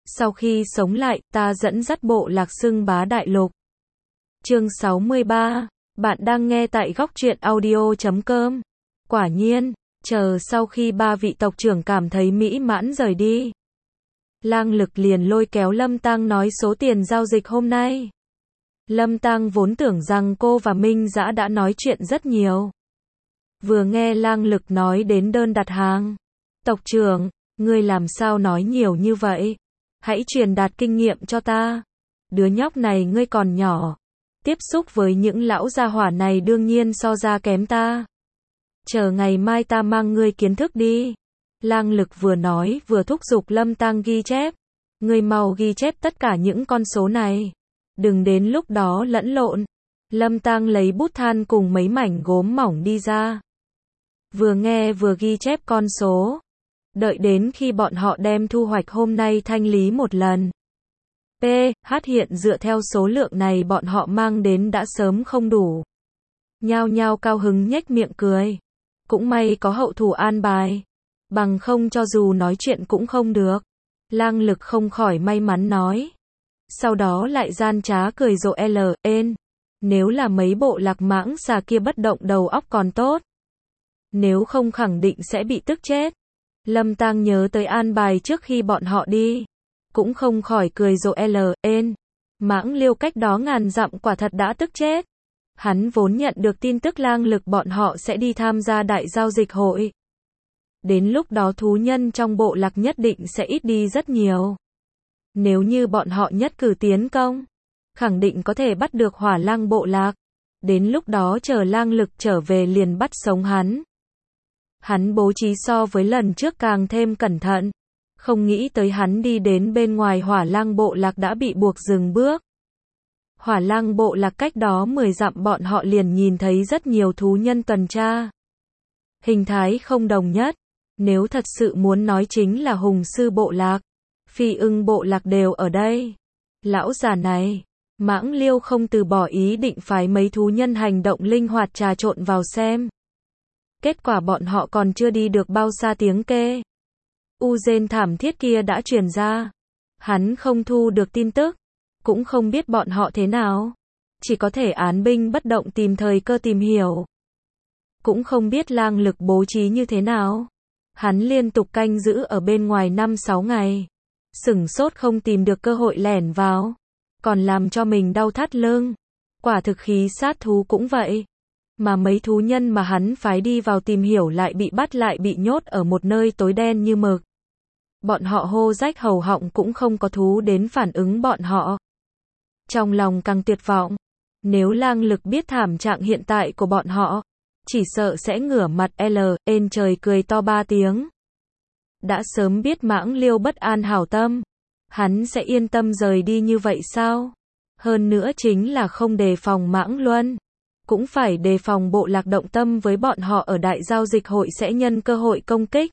Sau khi sống lại, ta dẫn dắt bộ lạc xưng bá đại lục. Chương 63, bạn đang nghe tại góc truyện audio.com. Quả nhiên, chờ sau khi ba vị tộc trưởng cảm thấy mỹ mãn rời đi, Lang Lực liền lôi kéo Lâm Tăng nói số tiền giao dịch hôm nay. Lâm Tăng vốn tưởng rằng cô và Minh Dã đã nói chuyện rất nhiều. Vừa nghe Lang Lực nói đến đơn đặt hàng, tộc trưởng, ngươi làm sao nói nhiều như vậy? Hãy truyền đạt kinh nghiệm cho ta. Đứa nhóc này ngươi còn nhỏ, tiếp xúc với những lão gia hỏa này đương nhiên so ra kém ta. Chờ ngày mai ta mang ngươi kiến thức đi. Lang Lực vừa nói vừa thúc giục Lâm Tăng ghi chép. Ngươi mau ghi chép tất cả những con số này. Đừng đến lúc đó lẫn lộn. Lâm Tăng lấy bút than cùng mấy mảnh gốm mỏng đi ra. Vừa nghe vừa ghi chép con số. Đợi đến khi bọn họ đem thu hoạch hôm nay thanh lý một lần. Hiện dựa theo số lượng này bọn họ mang đến đã sớm không đủ. Nhao nhao cao hứng nhếch miệng cười. Cũng may có hậu thủ an bài. Bằng không cho dù nói chuyện cũng không được. Lang Lực không khỏi may mắn nói. Sau đó lại gian trá cười rộ nếu là mấy bộ lạc mãng xà kia bất động đầu óc còn tốt. Nếu không khẳng định sẽ bị tức chết. Lâm Tăng nhớ tới an bài trước khi bọn họ đi. Cũng không khỏi cười rộ Mãng Liêu cách đó ngàn dặm quả thật đã tức chết. Hắn vốn nhận được tin tức Lang Lực bọn họ sẽ đi tham gia đại giao dịch hội. Đến lúc đó thú nhân trong bộ lạc nhất định sẽ ít đi rất nhiều. Nếu như bọn họ nhất cử tiến công, khẳng định có thể bắt được Hỏa Lang bộ lạc. Đến lúc đó chờ Lang Lực trở về liền bắt sống hắn. Hắn bố trí so với lần trước càng thêm cẩn thận. Không nghĩ tới hắn đi đến bên ngoài Hỏa Lang bộ lạc đã bị buộc dừng bước. Hỏa Lang bộ lạc cách đó 10 dặm bọn họ liền nhìn thấy rất nhiều thú nhân tuần tra. Hình thái không đồng nhất. Nếu thật sự muốn nói chính là hùng sư bộ lạc, phi ưng bộ lạc đều ở đây. Lão già này, Mãng Liêu không từ bỏ ý định phái mấy thú nhân hành động linh hoạt trà trộn vào xem. Kết quả bọn họ còn chưa đi được bao xa tiếng kê rên thảm thiết kia đã truyền ra. Hắn không thu được tin tức, cũng không biết bọn họ thế nào. Chỉ có thể án binh bất động tìm thời cơ tìm hiểu. Cũng không biết Lang Lực bố trí như thế nào. Hắn liên tục canh giữ ở bên ngoài 5-6 ngày. Sửng sốt không tìm được cơ hội lẻn vào. Còn làm cho mình đau thắt lưng. Quả thực khí sát thú cũng vậy. Mà mấy thú nhân mà hắn phái đi vào tìm hiểu lại bị bắt lại bị nhốt ở một nơi tối đen như mực. Bọn họ hô rách hầu họng cũng không có thú đến phản ứng bọn họ. Trong lòng càng tuyệt vọng. Nếu Lang Lực biết thảm trạng hiện tại của bọn họ, chỉ sợ sẽ ngửa mặt trời cười to 3 tiếng. Đã sớm biết Mãng Liêu bất an hảo tâm, hắn sẽ yên tâm rời đi như vậy sao? Hơn nữa chính là không đề phòng Mãng Luân, cũng phải đề phòng bộ lạc động tâm với bọn họ ở đại giao dịch hội sẽ nhân cơ hội công kích.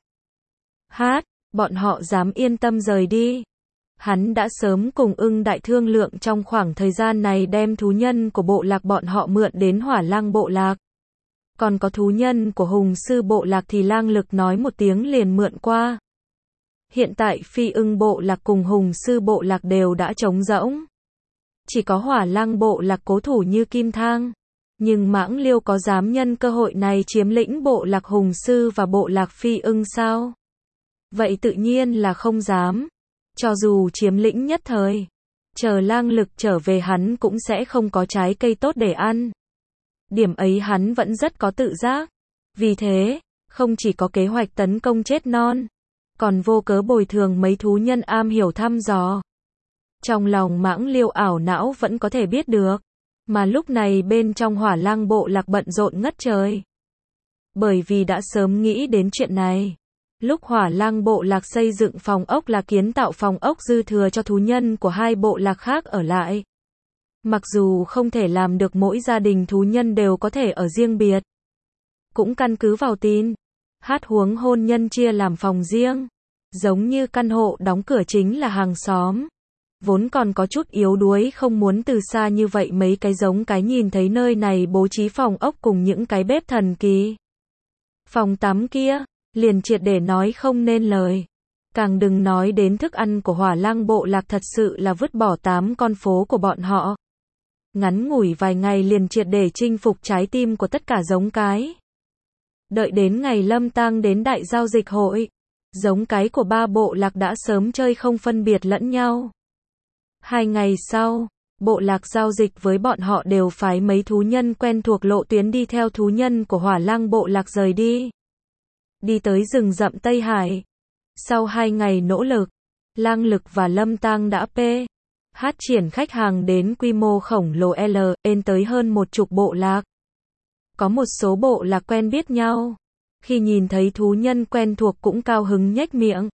Bọn họ dám yên tâm rời đi. Hắn đã sớm cùng Ưng Đại thương lượng trong khoảng thời gian này đem thú nhân của bộ lạc bọn họ mượn đến Hỏa Lang bộ lạc. Còn có thú nhân của hùng sư bộ lạc thì Lang Lực nói một tiếng liền mượn qua. Hiện tại phi ưng bộ lạc cùng hùng sư bộ lạc đều đã trống rỗng. Chỉ có Hỏa Lang bộ lạc cố thủ như kim thang. Nhưng Mãng Liêu có dám nhân cơ hội này chiếm lĩnh bộ lạc hùng sư và bộ lạc phi ưng sao? Vậy tự nhiên là không dám. Cho dù chiếm lĩnh nhất thời, chờ Lang Lực trở về hắn cũng sẽ không có trái cây tốt để ăn. Điểm ấy hắn vẫn rất có tự giác. Vì thế, không chỉ có kế hoạch tấn công chết non, còn vô cớ bồi thường mấy thú nhân am hiểu thăm dò. Trong lòng Mãng Liêu ảo não vẫn có thể biết được. Mà lúc này bên trong Hỏa Lang bộ lạc bận rộn ngất trời. Bởi vì đã sớm nghĩ đến chuyện này. Lúc Hỏa Lang bộ lạc xây dựng phòng ốc là kiến tạo phòng ốc dư thừa cho thú nhân của hai bộ lạc khác ở lại. Mặc dù không thể làm được mỗi gia đình thú nhân đều có thể ở riêng biệt. Cũng căn cứ vào tin. Huống hôn nhân chia làm phòng riêng. Giống như căn hộ đóng cửa chính là hàng xóm. Vốn còn có chút yếu đuối không muốn từ xa như vậy mấy cái giống cái nhìn thấy nơi này bố trí phòng ốc cùng những cái bếp thần kỳ. Phòng tắm kia, liền triệt để nói không nên lời. Càng đừng nói đến thức ăn của Hỏa Lang bộ lạc thật sự là vứt bỏ 8 con phố của bọn họ. Ngắn ngủi vài ngày liền triệt để chinh phục trái tim của tất cả giống cái. Đợi đến ngày Lâm Tang đến đại giao dịch hội, giống cái của 3 bộ lạc đã sớm chơi không phân biệt lẫn nhau. 2 ngày sau, bộ lạc giao dịch với bọn họ đều phái mấy thú nhân quen thuộc lộ tuyến đi theo thú nhân của Hỏa Lang bộ lạc rời đi. Đi tới rừng rậm Tây Hải. Sau 2 ngày nỗ lực, Lang Lực và Lâm Tang đã phát triển khách hàng đến quy mô khổng lồ lên tới hơn 10 bộ lạc. Có một số bộ lạc quen biết nhau. Khi nhìn thấy thú nhân quen thuộc cũng cao hứng nhếch miệng.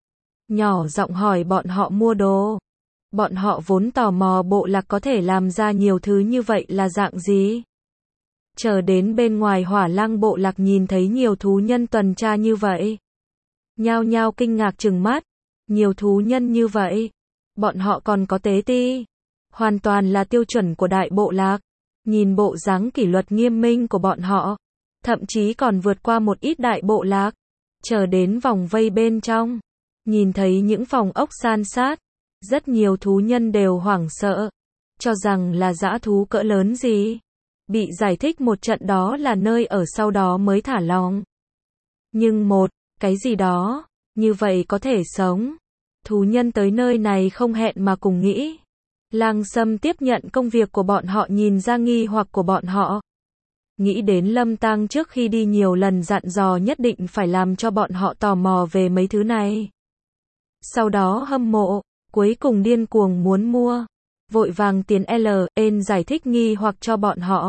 Nhỏ giọng hỏi bọn họ mua đồ. Bọn họ vốn tò mò bộ lạc có thể làm ra nhiều thứ như vậy là dạng gì. Chờ đến bên ngoài Hỏa Lang bộ lạc nhìn thấy nhiều thú nhân tuần tra như vậy. Nhao nhao kinh ngạc trừng mắt. Nhiều thú nhân như vậy. Bọn họ còn có tế ti. Hoàn toàn là tiêu chuẩn của đại bộ lạc. Nhìn bộ dáng kỷ luật nghiêm minh của bọn họ. Thậm chí còn vượt qua một ít đại bộ lạc. Chờ đến vòng vây bên trong. Nhìn thấy những phòng ốc san sát. Rất nhiều thú nhân đều hoảng sợ. Cho rằng là dã thú cỡ lớn gì. Bị giải thích một trận đó là nơi ở sau đó mới thả lỏng. Nhưng cái gì đó, như vậy có thể sống. Thú nhân tới nơi này không hẹn mà cùng nghĩ. Lang Sâm tiếp nhận công việc của bọn họ nhìn ra nghi hoặc của bọn họ. Nghĩ đến Lâm Tang trước khi đi nhiều lần dặn dò nhất định phải làm cho bọn họ tò mò về mấy thứ này. Sau đó hâm mộ, cuối cùng điên cuồng muốn mua. Vội vàng tiến lên giải thích nghi hoặc cho bọn họ.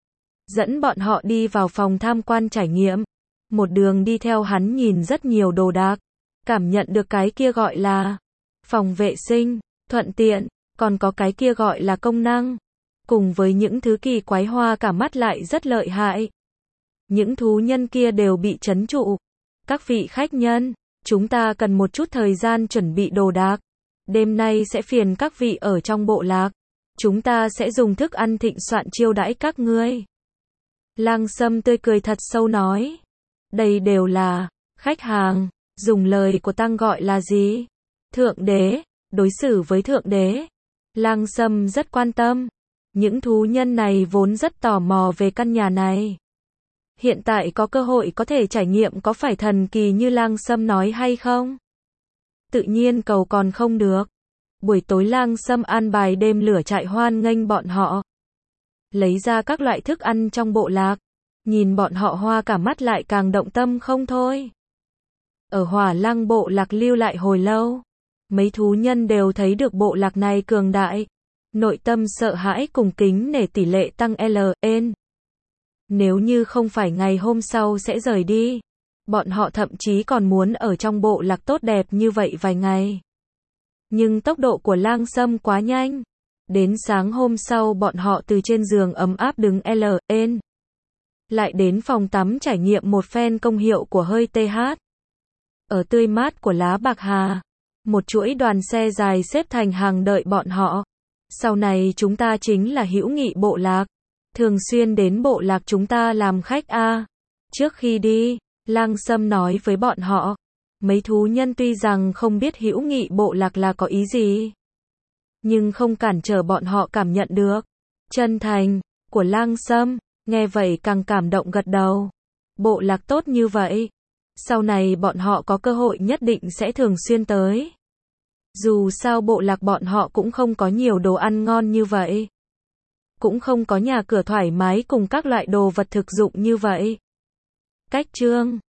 Dẫn bọn họ đi vào phòng tham quan trải nghiệm. Một đường đi theo hắn nhìn rất nhiều đồ đạc. Cảm nhận được cái kia gọi là phòng vệ sinh, thuận tiện, còn có cái kia gọi là công năng. Cùng với những thứ kỳ quái hoa cả mắt lại rất lợi hại. Những thú nhân kia đều bị trấn trụ. Các vị khách nhân, chúng ta cần một chút thời gian chuẩn bị đồ đạc. Đêm nay sẽ phiền các vị ở trong bộ lạc. Chúng ta sẽ dùng thức ăn thịnh soạn chiêu đãi các ngươi. Lang Sâm tươi cười thật sâu nói. Đây đều là khách hàng. Dùng lời của Tăng gọi là gì? Thượng đế. Đối xử với thượng đế. Lang Sâm rất quan tâm. Những thú nhân này vốn rất tò mò về căn nhà này. Hiện tại có cơ hội có thể trải nghiệm có phải thần kỳ như Lang Sâm nói hay không? Tự nhiên cầu còn không được. Buổi tối Lang Sâm an bài đêm lửa trại hoan nghênh bọn họ. Lấy ra các loại thức ăn trong bộ lạc. Nhìn bọn họ hoa cả mắt lại càng động tâm không thôi. Ở Hỏa Lang bộ lạc lưu lại hồi lâu. Mấy thú nhân đều thấy được bộ lạc này cường đại. Nội tâm sợ hãi cùng kính nể tỷ lệ tăng lên. Nếu như không phải ngày hôm sau sẽ rời đi. Bọn họ thậm chí còn muốn ở trong bộ lạc tốt đẹp như vậy vài ngày. Nhưng tốc độ của Lang Sâm quá nhanh. Đến sáng hôm sau bọn họ từ trên giường ấm áp đứng lên. Lại đến phòng tắm trải nghiệm một phen công hiệu của hơi TH. Ở tươi mát của lá bạc hà. Một chuỗi đoàn xe dài xếp thành hàng đợi bọn họ. Sau này chúng ta chính là hữu nghị bộ lạc. Thường xuyên đến bộ lạc chúng ta làm khách a. Trước khi đi, Lang Sâm nói với bọn họ. Mấy thú nhân tuy rằng không biết hữu nghị bộ lạc là có ý gì. Nhưng không cản trở bọn họ cảm nhận được. Chân thành của Lang Sâm. Nghe vậy càng cảm động gật đầu. Bộ lạc tốt như vậy. Sau này bọn họ có cơ hội nhất định sẽ thường xuyên tới. Dù sao bộ lạc bọn họ cũng không có nhiều đồ ăn ngon như vậy. Cũng không có nhà cửa thoải mái cùng các loại đồ vật thực dụng như vậy. Cách chương